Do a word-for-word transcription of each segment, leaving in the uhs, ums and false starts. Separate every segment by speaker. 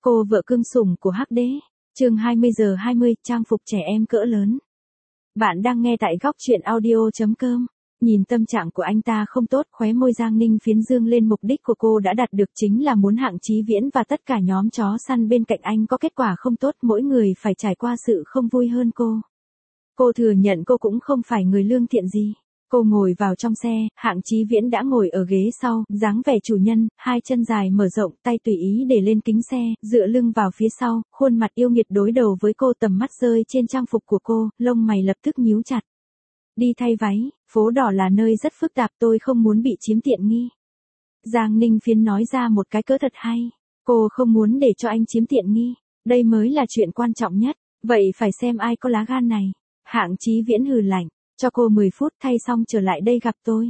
Speaker 1: Cô vợ cưng sủng của Hắc Đế. Chương hai mươi giờ hai mươi, trang phục trẻ em cỡ lớn. Bạn đang nghe tại góc truyện audio chấm com. Nhìn tâm trạng của anh ta không tốt, khóe môi Giang Ninh phiến dương lên. Mục đích của cô đã đạt được, chính là muốn Hạng Chí Viễn và tất cả nhóm chó săn bên cạnh anh có kết quả không tốt, mỗi người phải trải qua sự không vui hơn cô. Cô thừa nhận cô cũng không phải người lương thiện gì. Cô ngồi vào trong xe, Hạng Chí Viễn đã ngồi ở ghế sau, dáng vẻ chủ nhân, hai chân dài mở rộng, tay tùy ý để lên kính xe, dựa lưng vào phía sau, khuôn mặt yêu nghiệt đối đầu với cô. Tầm mắt rơi trên trang phục của cô, lông mày lập tức nhíu chặt. Đi thay váy, phố đỏ là nơi rất phức tạp, tôi không muốn bị chiếm tiện nghi. Giang Ninh phiến nói ra một cái cớ thật hay. Cô không muốn để cho anh chiếm tiện nghi. Đây mới là chuyện quan trọng nhất. Vậy phải xem ai có lá gan này. Hạng Chí Viễn hừ lạnh. Cho cô mười phút, thay xong trở lại đây gặp tôi.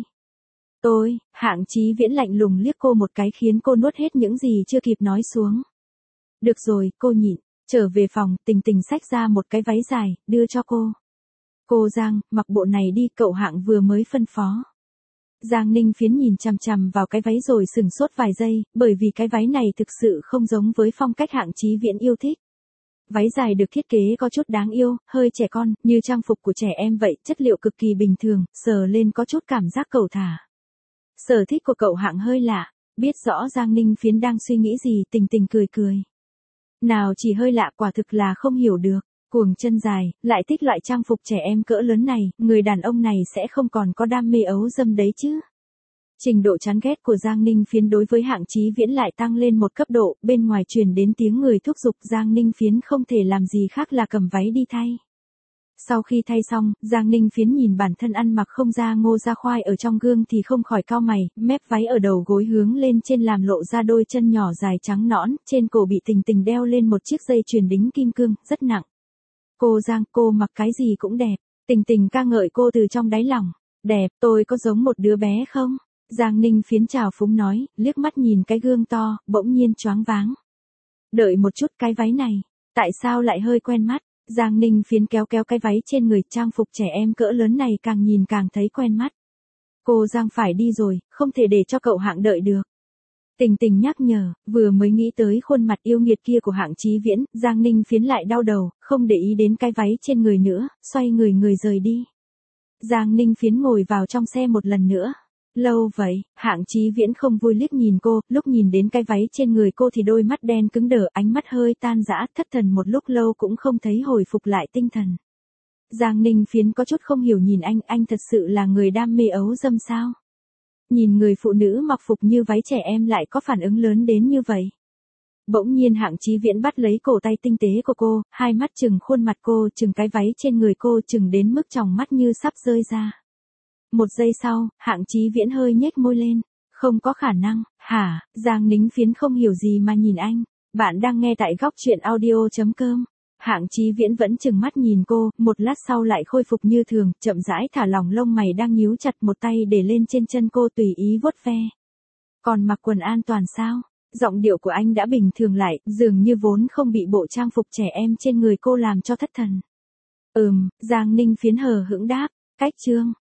Speaker 1: Tôi, Hạng Chí Viễn lạnh lùng liếc cô một cái khiến cô nuốt hết những gì chưa kịp nói xuống. Được rồi, cô nhịn. Trở về phòng, Tình Tình xách ra một cái váy dài, đưa cho cô. Cô Giang, mặc bộ này đi, cậu Hạng vừa mới phân phó. Giang Ninh phiến nhìn chằm chằm vào cái váy rồi sửng sốt vài giây, bởi vì cái váy này thực sự không giống với phong cách Hạng Chí Viễn yêu thích. Váy dài được thiết kế có chút đáng yêu, hơi trẻ con, như trang phục của trẻ em vậy, chất liệu cực kỳ bình thường, sờ lên có chút cảm giác cẩu thả. Sở thích của cậu Hạng hơi lạ, biết rõ Giang Ninh phiến đang suy nghĩ gì, Tình Tình cười cười. Nào chỉ hơi lạ, quả thực là không hiểu được. Cuồng chân dài, lại thích loại trang phục trẻ em cỡ lớn này, người đàn ông này sẽ không còn có đam mê ấu dâm đấy chứ. Trình độ chán ghét của Giang Ninh phiến đối với Hạng Chí Viễn lại tăng lên một cấp độ, bên ngoài truyền đến tiếng người thúc giục. Giang Ninh phiến không thể làm gì khác là cầm váy đi thay. Sau khi thay xong, Giang Ninh phiến nhìn bản thân ăn mặc không ra ngô ra khoai ở trong gương thì không khỏi cau mày, mép váy ở đầu gối hướng lên trên làm lộ ra đôi chân nhỏ dài trắng nõn, trên cổ bị Tình Tình đeo lên một chiếc dây chuyền đính kim cương, rất nặng. Cô Giang, cô mặc cái gì cũng đẹp. Tình Tình ca ngợi cô từ trong đáy lòng. Đẹp, tôi có giống một đứa bé không? Giang Ninh phiến trào phúng nói, liếc mắt nhìn cái gương to, bỗng nhiên choáng váng. Đợi một chút, cái váy này, tại sao lại hơi quen mắt? Giang Ninh phiến kéo kéo cái váy trên người, trang phục trẻ em cỡ lớn này càng nhìn càng thấy quen mắt. Cô Giang phải đi rồi, không thể để cho cậu Hạng đợi được. Tình Tình nhắc nhở, vừa mới nghĩ tới khuôn mặt yêu nghiệt kia của Hạng Chí Viễn, Giang Ninh phiến lại đau đầu, không để ý đến cái váy trên người nữa, xoay người người rời đi. Giang Ninh phiến ngồi vào trong xe một lần nữa. Lâu vậy, Hạng Chí Viễn không vui liếc nhìn cô, lúc nhìn đến cái váy trên người cô thì đôi mắt đen cứng đờ, ánh mắt hơi tan rã, thất thần một lúc lâu cũng không thấy hồi phục lại tinh thần. Giang Ninh phiến có chút không hiểu nhìn anh, anh thật sự là người đam mê ấu dâm sao? Nhìn người phụ nữ mặc phục như váy trẻ em lại có phản ứng lớn đến như vậy. Bỗng nhiên Hạng Chí Viễn bắt lấy cổ tay tinh tế của cô, hai mắt chừng khuôn mặt cô, chừng cái váy trên người cô, chừng đến mức tròng mắt như sắp rơi ra. Một giây sau, Hạng Chí Viễn hơi nhếch môi lên. Không có khả năng, hả? Giang Ninh phiến không hiểu gì mà nhìn anh. Bạn đang nghe tại góc truyện audio chấm com. Hạng Chí Viễn vẫn chừng mắt nhìn cô, một lát sau lại khôi phục như thường, chậm rãi thả lỏng lông mày đang nhíu chặt, một tay để lên trên chân cô tùy ý vuốt ve. Còn mặc quần an toàn sao? Giọng điệu của anh đã bình thường lại, dường như vốn không bị bộ trang phục trẻ em trên người cô làm cho thất thần. Ừm, Giang Ninh phiến hờ hững đáp, cách chương.